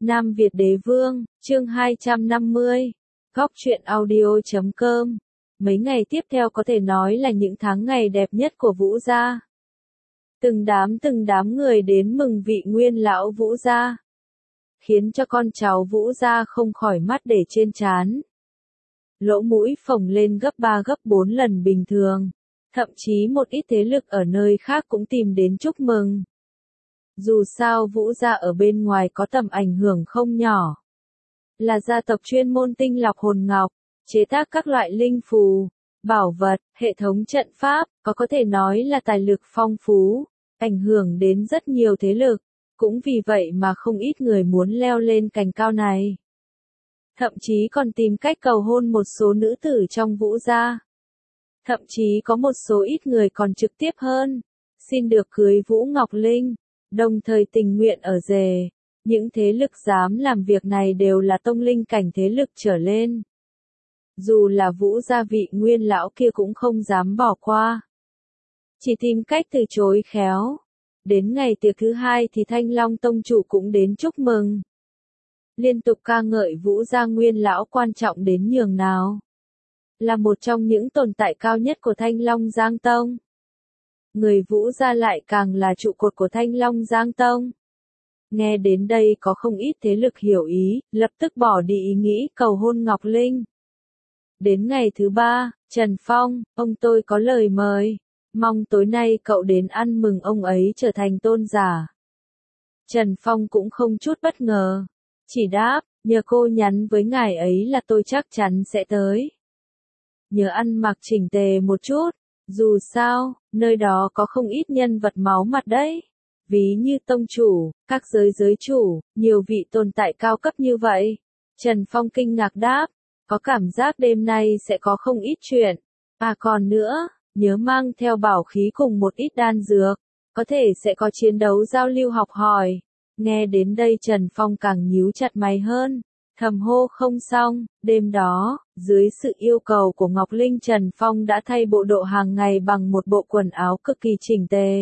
Nam Việt Đế Vương, chương 250, Góc truyện audio.com. Mấy ngày tiếp theo có thể nói là những tháng ngày đẹp nhất của Vũ gia. Từng đám người đến mừng vị nguyên lão Vũ gia, khiến cho con cháu Vũ gia không khỏi mắt để trên trán. Lỗ mũi phồng lên gấp 3 gấp 4 lần bình thường, thậm chí một ít thế lực ở nơi khác cũng tìm đến chúc mừng. Dù sao Vũ gia ở bên ngoài có tầm ảnh hưởng không nhỏ. Là gia tộc chuyên môn tinh lọc hồn ngọc, chế tác các loại linh phù, bảo vật, hệ thống trận pháp, có thể nói là tài lực phong phú, ảnh hưởng đến rất nhiều thế lực, cũng vì vậy mà không ít người muốn leo lên cành cao này. Thậm chí còn tìm cách cầu hôn một số nữ tử trong Vũ gia. Thậm chí có một số ít người còn trực tiếp hơn, xin được cưới Vũ Ngọc Linh, đồng thời tình nguyện ở rể. Những thế lực dám làm việc này đều là tông linh cảnh thế lực trở lên. Dù là Vũ gia vị nguyên lão kia cũng không dám bỏ qua. Chỉ tìm cách từ chối khéo. Đến ngày tiệc thứ hai thì Thanh Long tông chủ cũng đến chúc mừng. Liên tục ca ngợi Vũ gia nguyên lão quan trọng đến nhường nào. Là một trong những tồn tại cao nhất của Thanh Long Giang Tông. Người Vũ gia lại càng là trụ cột của Thanh Long Giang Tông. Nghe đến đây có không ít thế lực hiểu ý, lập tức bỏ đi ý nghĩ cầu hôn Ngọc Linh. Đến ngày thứ 3, Trần Phong, ông tôi có lời mời, mong tối nay cậu đến ăn mừng ông ấy trở thành tôn giả. Trần Phong cũng không chút bất ngờ, chỉ đáp, nhờ cô nhắn với ngài ấy là tôi chắc chắn sẽ tới. Nhớ ăn mặc chỉnh tề một chút, dù sao, nơi đó có không ít nhân vật máu mặt đấy. Ví như tông chủ, các giới chủ, nhiều vị tồn tại cao cấp như vậy. Trần Phong kinh ngạc đáp, có cảm giác đêm nay sẽ có không ít chuyện. À còn nữa, nhớ mang theo bảo khí cùng một ít đan dược, có thể sẽ có chiến đấu giao lưu học hỏi. Nghe đến đây Trần Phong càng nhíu chặt mày hơn, thầm hô không xong. Đêm đó, dưới sự yêu cầu của Ngọc Linh, Trần Phong đã thay bộ đồ hàng ngày bằng một bộ quần áo cực kỳ chỉnh tề.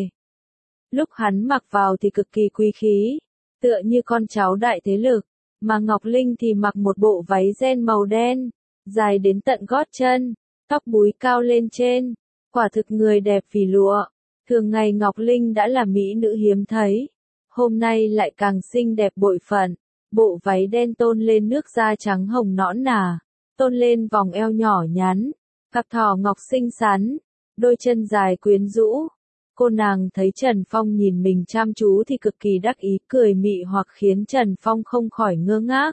Lúc hắn mặc vào thì cực kỳ quý khí, tựa như con cháu đại thế lực, mà Ngọc Linh thì mặc một bộ váy ren màu đen, dài đến tận gót chân, tóc búi cao lên trên, quả thực người đẹp vì lụa. Thường ngày Ngọc Linh đã là mỹ nữ hiếm thấy, hôm nay lại càng xinh đẹp bội phần, bộ váy đen tôn lên nước da trắng hồng nõn nà, tôn lên vòng eo nhỏ nhắn, cặp thỏ ngọc xinh xắn, đôi chân dài quyến rũ. Cô nàng thấy Trần Phong nhìn mình chăm chú thì cực kỳ đắc ý cười mị hoặc khiến Trần Phong không khỏi ngơ ngác.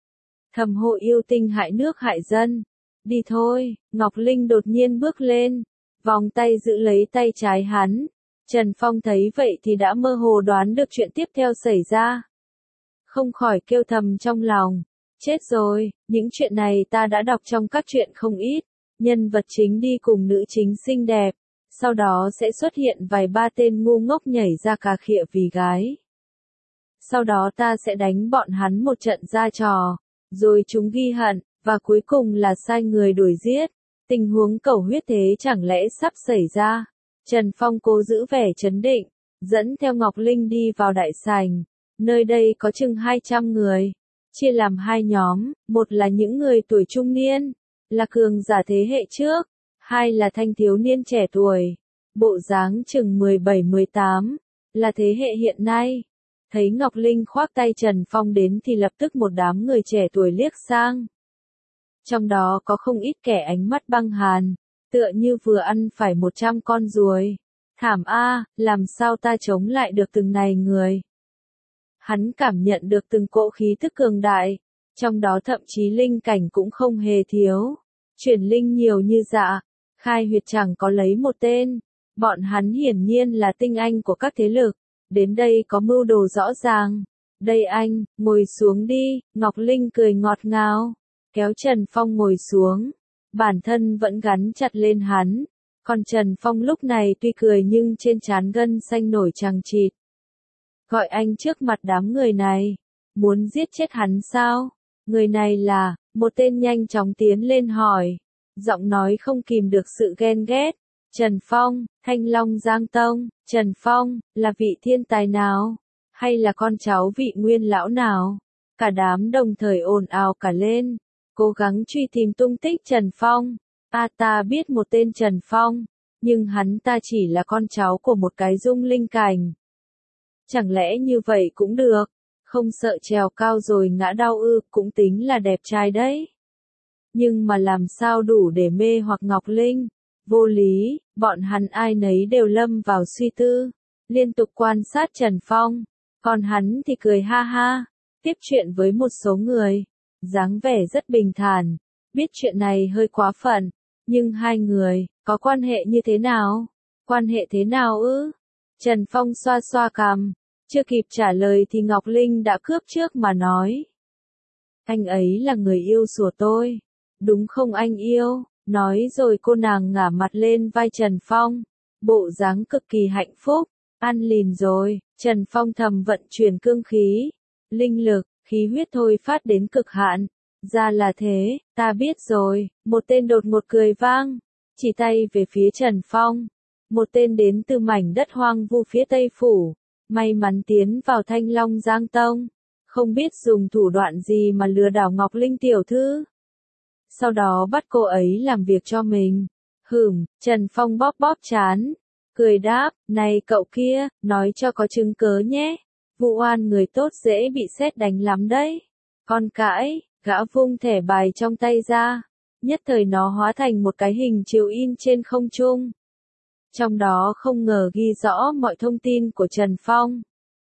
Thầm hô yêu tinh hại nước hại dân. Đi thôi, Ngọc Linh đột nhiên bước lên, vòng tay giữ lấy tay trái hắn. Trần Phong thấy vậy thì đã mơ hồ đoán được chuyện tiếp theo xảy ra. Không khỏi kêu thầm trong lòng, chết rồi, những chuyện này ta đã đọc trong các truyện không ít. Nhân vật chính đi cùng nữ chính xinh đẹp. Sau đó sẽ xuất hiện vài ba tên ngu ngốc nhảy ra cà khịa vì gái. Sau đó ta sẽ đánh bọn hắn một trận ra trò, rồi chúng ghi hận, và cuối cùng là sai người đuổi giết. Tình huống cầu huyết thế chẳng lẽ sắp xảy ra. Trần Phong cố giữ vẻ trấn định, dẫn theo Ngọc Linh đi vào đại sảnh. Nơi đây có chừng 200 người, chia làm hai nhóm, một là những người tuổi trung niên, là cường giả thế hệ trước. Hai là thanh thiếu niên trẻ tuổi, bộ dáng chừng 17-18, là thế hệ hiện nay. Thấy Ngọc Linh khoác tay Trần Phong đến thì lập tức một đám người trẻ tuổi liếc sang. Trong đó có không ít kẻ ánh mắt băng hàn, tựa như vừa ăn phải 100 con ruồi. Thảm a, làm sao ta chống lại được từng này người. Hắn cảm nhận được từng cỗ khí thức cường đại, trong đó thậm chí linh cảnh cũng không hề thiếu. Chuyển linh nhiều như dạ. Khai huyệt chẳng có lấy một tên, bọn hắn hiển nhiên là tinh anh của các thế lực, đến đây có mưu đồ rõ ràng. Đây anh, ngồi xuống đi, Ngọc Linh cười ngọt ngào, kéo Trần Phong ngồi xuống, bản thân vẫn gắn chặt lên hắn, còn Trần Phong lúc này tuy cười nhưng trên trán gân xanh nổi chằng chịt. Gọi anh trước mặt đám người này, muốn giết chết hắn sao? Người này là, một tên nhanh chóng tiến lên hỏi. Giọng nói không kìm được sự ghen ghét. Trần Phong, Thanh Long Giang Tông, Trần Phong, là vị thiên tài nào? Hay là con cháu vị nguyên lão nào? Cả đám đồng thời ồn ào cả lên, cố gắng truy tìm tung tích Trần Phong. Ta biết một tên Trần Phong, nhưng hắn ta chỉ là con cháu của một cái dung linh cảnh. Chẳng lẽ như vậy cũng được, không sợ trèo cao rồi ngã đau ư, cũng tính là đẹp trai đấy. Nhưng mà làm sao đủ để mê hoặc Ngọc Linh? Vô lý, bọn hắn ai nấy đều lâm vào suy tư, liên tục quan sát Trần Phong, còn hắn thì cười ha ha, tiếp chuyện với một số người, dáng vẻ rất bình thản, biết chuyện này hơi quá phận, nhưng hai người, có quan hệ như thế nào? Quan hệ thế nào ư? Trần Phong xoa xoa cằm, chưa kịp trả lời thì Ngọc Linh đã cướp trước mà nói. Anh ấy là người yêu của tôi, đúng không anh yêu? Nói rồi cô nàng ngả mặt lên vai Trần Phong, bộ dáng cực kỳ hạnh phúc, ăn lìn rồi, Trần Phong thầm vận chuyển cương khí, linh lực, khí huyết thôi phát đến cực hạn. Ra là thế, ta biết rồi, một tên đột ngột cười vang, chỉ tay về phía Trần Phong. Một tên đến từ mảnh đất hoang vu phía Tây Phủ, may mắn tiến vào Thanh Long Giang Tông, không biết dùng thủ đoạn gì mà lừa đảo Ngọc Linh tiểu thư. Sau đó bắt cô ấy làm việc cho mình. Trần Phong bóp bóp trán, cười đáp, này cậu kia, nói cho có chứng cớ nhé. Vụ oan người tốt dễ bị sét đánh lắm đấy. Con cãi, gã vung thẻ bài trong tay ra, nhất thời nó hóa thành một cái hình chiếu in trên không trung. Trong đó không ngờ ghi rõ mọi thông tin của Trần Phong.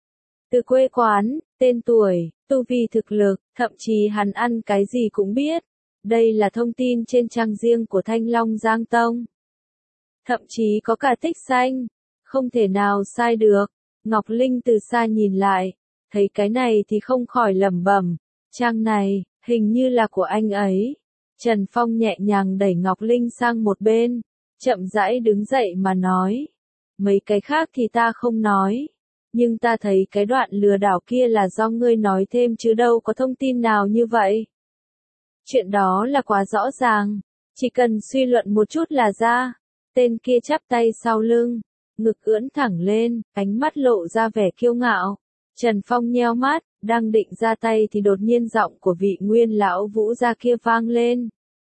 Từ quê quán, tên tuổi, tu vi thực lực, thậm chí hắn ăn cái gì cũng biết. Đây là thông tin trên trang riêng của Thanh Long Giang Tông. Thậm chí có cả tích xanh, không thể nào sai được. Ngọc Linh từ xa nhìn lại, thấy cái này thì không khỏi lẩm bẩm, trang này, hình như là của anh ấy. Trần Phong nhẹ nhàng đẩy Ngọc Linh sang một bên, chậm rãi đứng dậy mà nói. Mấy cái khác thì ta không nói, nhưng ta thấy cái đoạn lừa đảo kia là do ngươi nói thêm chứ đâu có thông tin nào như vậy. Chuyện đó là quá rõ ràng, chỉ cần suy luận một chút là ra. Tên kia chắp tay sau lưng, ngực ưỡn thẳng lên, ánh mắt lộ ra vẻ kiêu ngạo. Trần Phong nheo mắt, đang định ra tay thì đột nhiên giọng của vị nguyên lão Vũ gia kia vang lên.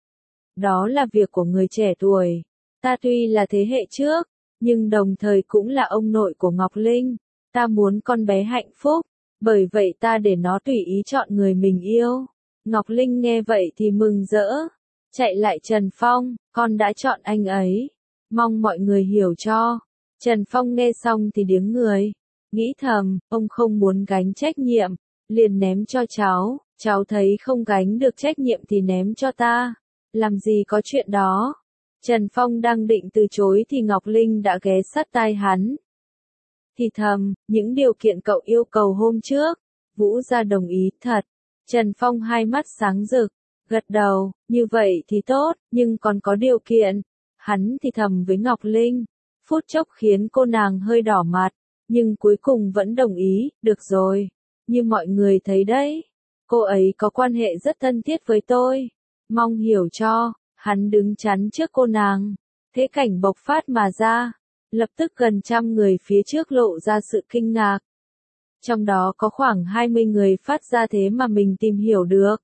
Đó là việc của người trẻ tuổi. Ta tuy là thế hệ trước, nhưng đồng thời cũng là ông nội của Ngọc Linh. Ta muốn con bé hạnh phúc, bởi vậy ta để nó tùy ý chọn người mình yêu. Ngọc Linh nghe vậy thì mừng rỡ, chạy lại Trần Phong, con đã chọn anh ấy. Mong mọi người hiểu cho. Trần Phong nghe xong thì điếng người, nghĩ thầm, ông không muốn gánh trách nhiệm, liền ném cho cháu thấy không gánh được trách nhiệm thì ném cho ta. Làm gì có chuyện đó. Trần Phong đang định từ chối thì Ngọc Linh đã ghé sát tai hắn. Thì thầm, những điều kiện cậu yêu cầu hôm trước, Vũ gia đồng ý thật. Trần Phong hai mắt sáng rực, gật đầu, như vậy thì tốt, nhưng còn có điều kiện. Hắn thì thầm với Ngọc Linh, phút chốc khiến cô nàng hơi đỏ mặt, nhưng cuối cùng vẫn đồng ý, được rồi. Như mọi người thấy đấy, cô ấy có quan hệ rất thân thiết với tôi. Mong hiểu cho, hắn đứng chắn trước cô nàng. Thế cảnh bộc phát mà ra, lập tức gần 100 người phía trước lộ ra sự kinh ngạc. Trong đó có khoảng 20 người phát ra thế mà mình tìm hiểu được.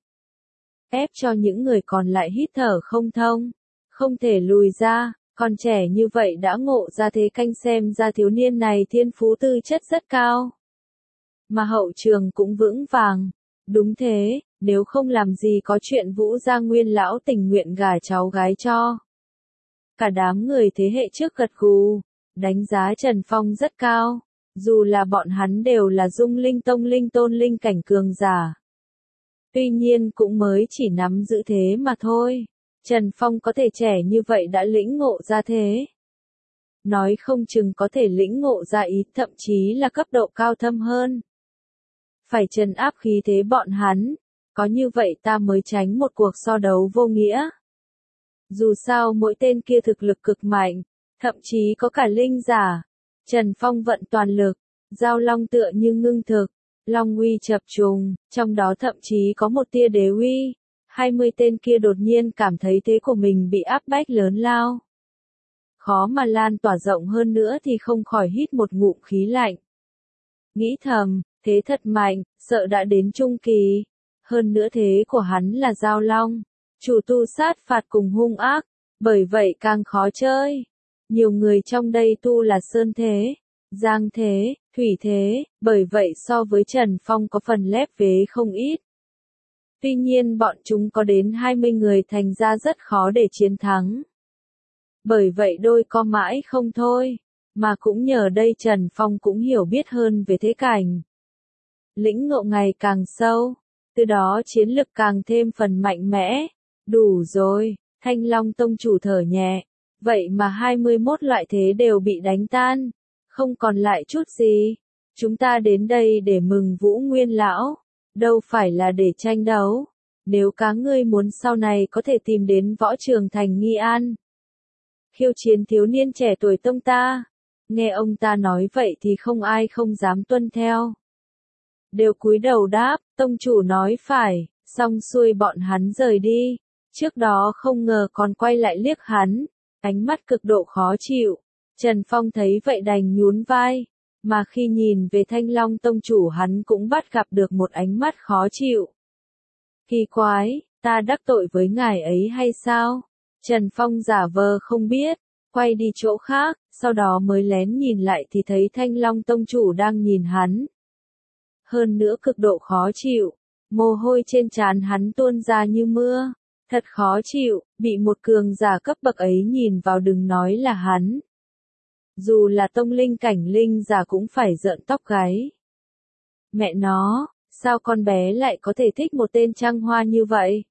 Ép cho những người còn lại hít thở không thông, không thể lùi ra, còn trẻ như vậy đã ngộ ra thế canh xem ra thiếu niên này thiên phú tư chất rất cao. Mà hậu trường cũng vững vàng. Đúng thế, nếu không làm gì có chuyện Vũ gia nguyên lão tình nguyện gả cháu gái cho. Cả đám người thế hệ trước gật gù, đánh giá Trần Phong rất cao, dù là bọn hắn đều là dung linh tông linh tôn linh cảnh cường giả. Tuy nhiên cũng mới chỉ nắm giữ thế mà thôi. Trần Phong có thể trẻ như vậy đã lĩnh ngộ ra thế. Nói không chừng có thể lĩnh ngộ ra ý, thậm chí là cấp độ cao thâm hơn. Phải trấn áp khí thế bọn hắn, có như vậy ta mới tránh một cuộc so đấu vô nghĩa. Dù sao mỗi tên kia thực lực cực mạnh, thậm chí có cả linh giả. Trần Phong vận toàn lực, giao long tựa như ngưng thực, long uy chập trùng, trong đó thậm chí có một tia đế uy. 20 tên kia đột nhiên cảm thấy thế của mình bị áp bách lớn lao. Khó mà lan tỏa rộng hơn nữa thì không khỏi hít một ngụm khí lạnh. Nghĩ thầm, thế thật mạnh, sợ đã đến trung kỳ. Hơn nữa thế của hắn là Giao Long, chủ tu sát phạt cùng hung ác, bởi vậy càng khó chơi. Nhiều người trong đây tu là Sơn Thế, Giang Thế, Thủy Thế, bởi vậy so với Trần Phong có phần lép vế không ít. Tuy nhiên bọn chúng có đến 20 người thành ra rất khó để chiến thắng. Bởi vậy đôi co mãi không thôi, mà cũng nhờ đây Trần Phong cũng hiểu biết hơn về thế cảnh. Lĩnh ngộ ngày càng sâu, từ đó chiến lực càng thêm phần mạnh mẽ. Đủ rồi, Thanh Long Tông chủ thở nhẹ, vậy mà 21 loại thế đều bị đánh tan, không còn lại chút gì. Chúng ta đến đây để mừng Vũ Nguyên Lão, đâu phải là để tranh đấu. Nếu cá ngươi muốn sau này có thể tìm đến võ trường thành Nghi An, khiêu chiến thiếu niên trẻ tuổi tông ta. Nghe ông ta nói vậy thì không ai không dám tuân theo. Đều cúi đầu đáp, tông chủ nói phải, xong xuôi bọn hắn rời đi. Trước đó không ngờ còn quay lại liếc hắn, ánh mắt cực độ khó chịu. Trần Phong thấy vậy đành nhún vai, mà khi nhìn về Thanh Long tông chủ hắn cũng bắt gặp được một ánh mắt khó chịu. Kỳ quái, ta đắc tội với ngài ấy hay sao? Trần Phong giả vờ không biết, quay đi chỗ khác, sau đó mới lén nhìn lại thì thấy Thanh Long tông chủ đang nhìn hắn. Hơn nữa cực độ khó chịu, mồ hôi trên trán hắn tuôn ra như mưa, thật khó chịu, bị một cường giả cấp bậc ấy nhìn vào đừng nói là hắn. Dù là tông linh cảnh linh giả cũng phải rợn tóc gáy. Mẹ nó, sao con bé lại có thể thích một tên trăng hoa như vậy?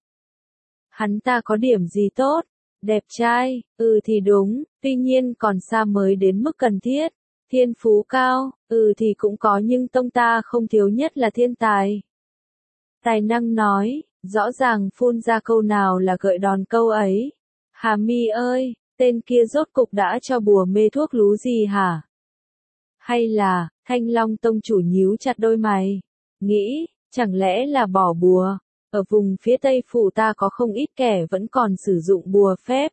Hắn ta có điểm gì tốt? Đẹp trai, thì đúng, tuy nhiên còn xa mới đến mức cần thiết. Thiên phú cao, thì cũng có nhưng tông ta không thiếu nhất là thiên tài. Tài năng nói, rõ ràng phun ra câu nào là gợi đòn câu ấy. Hà Mi ơi, tên kia rốt cục đã cho bùa mê thuốc lú gì hả? Hay là, Thanh Long tông chủ nhíu chặt đôi mày, nghĩ, chẳng lẽ là bỏ bùa? Ở vùng phía Tây phủ ta có không ít kẻ vẫn còn sử dụng bùa phép.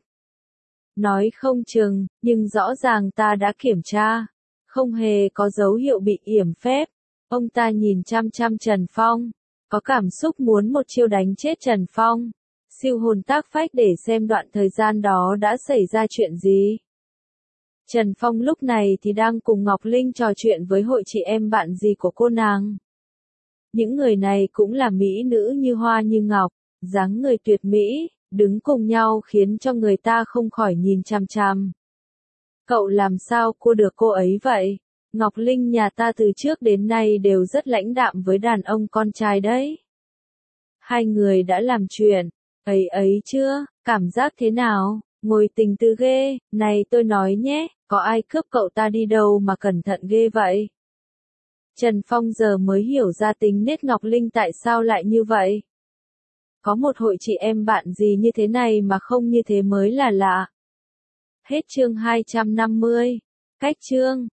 Nói không chừng, nhưng rõ ràng ta đã kiểm tra, không hề có dấu hiệu bị yểm phép. Ông ta nhìn chăm chăm Trần Phong, có cảm xúc muốn một chiêu đánh chết Trần Phong. Siêu hồn tác phách để xem đoạn thời gian đó đã xảy ra chuyện gì. Trần Phong lúc này thì đang cùng Ngọc Linh trò chuyện với hội chị em bạn gì của cô nàng. Những người này cũng là mỹ nữ như hoa như ngọc, dáng người tuyệt mỹ, đứng cùng nhau khiến cho người ta không khỏi nhìn chằm chằm. Cậu làm sao cua được cô ấy vậy? Ngọc Linh nhà ta từ trước đến nay đều rất lãnh đạm với đàn ông con trai đấy. Hai người đã làm chuyện, ấy chưa, cảm giác thế nào? Ngồi tình tư ghê, này tôi nói nhé, có ai cướp cậu ta đi đâu mà cẩn thận ghê vậy? Trần Phong giờ mới hiểu ra tính nết Ngọc Linh tại sao lại như vậy. Có một hội chị em bạn gì như thế này mà không như thế mới là lạ. Hết chương 250. Cách chương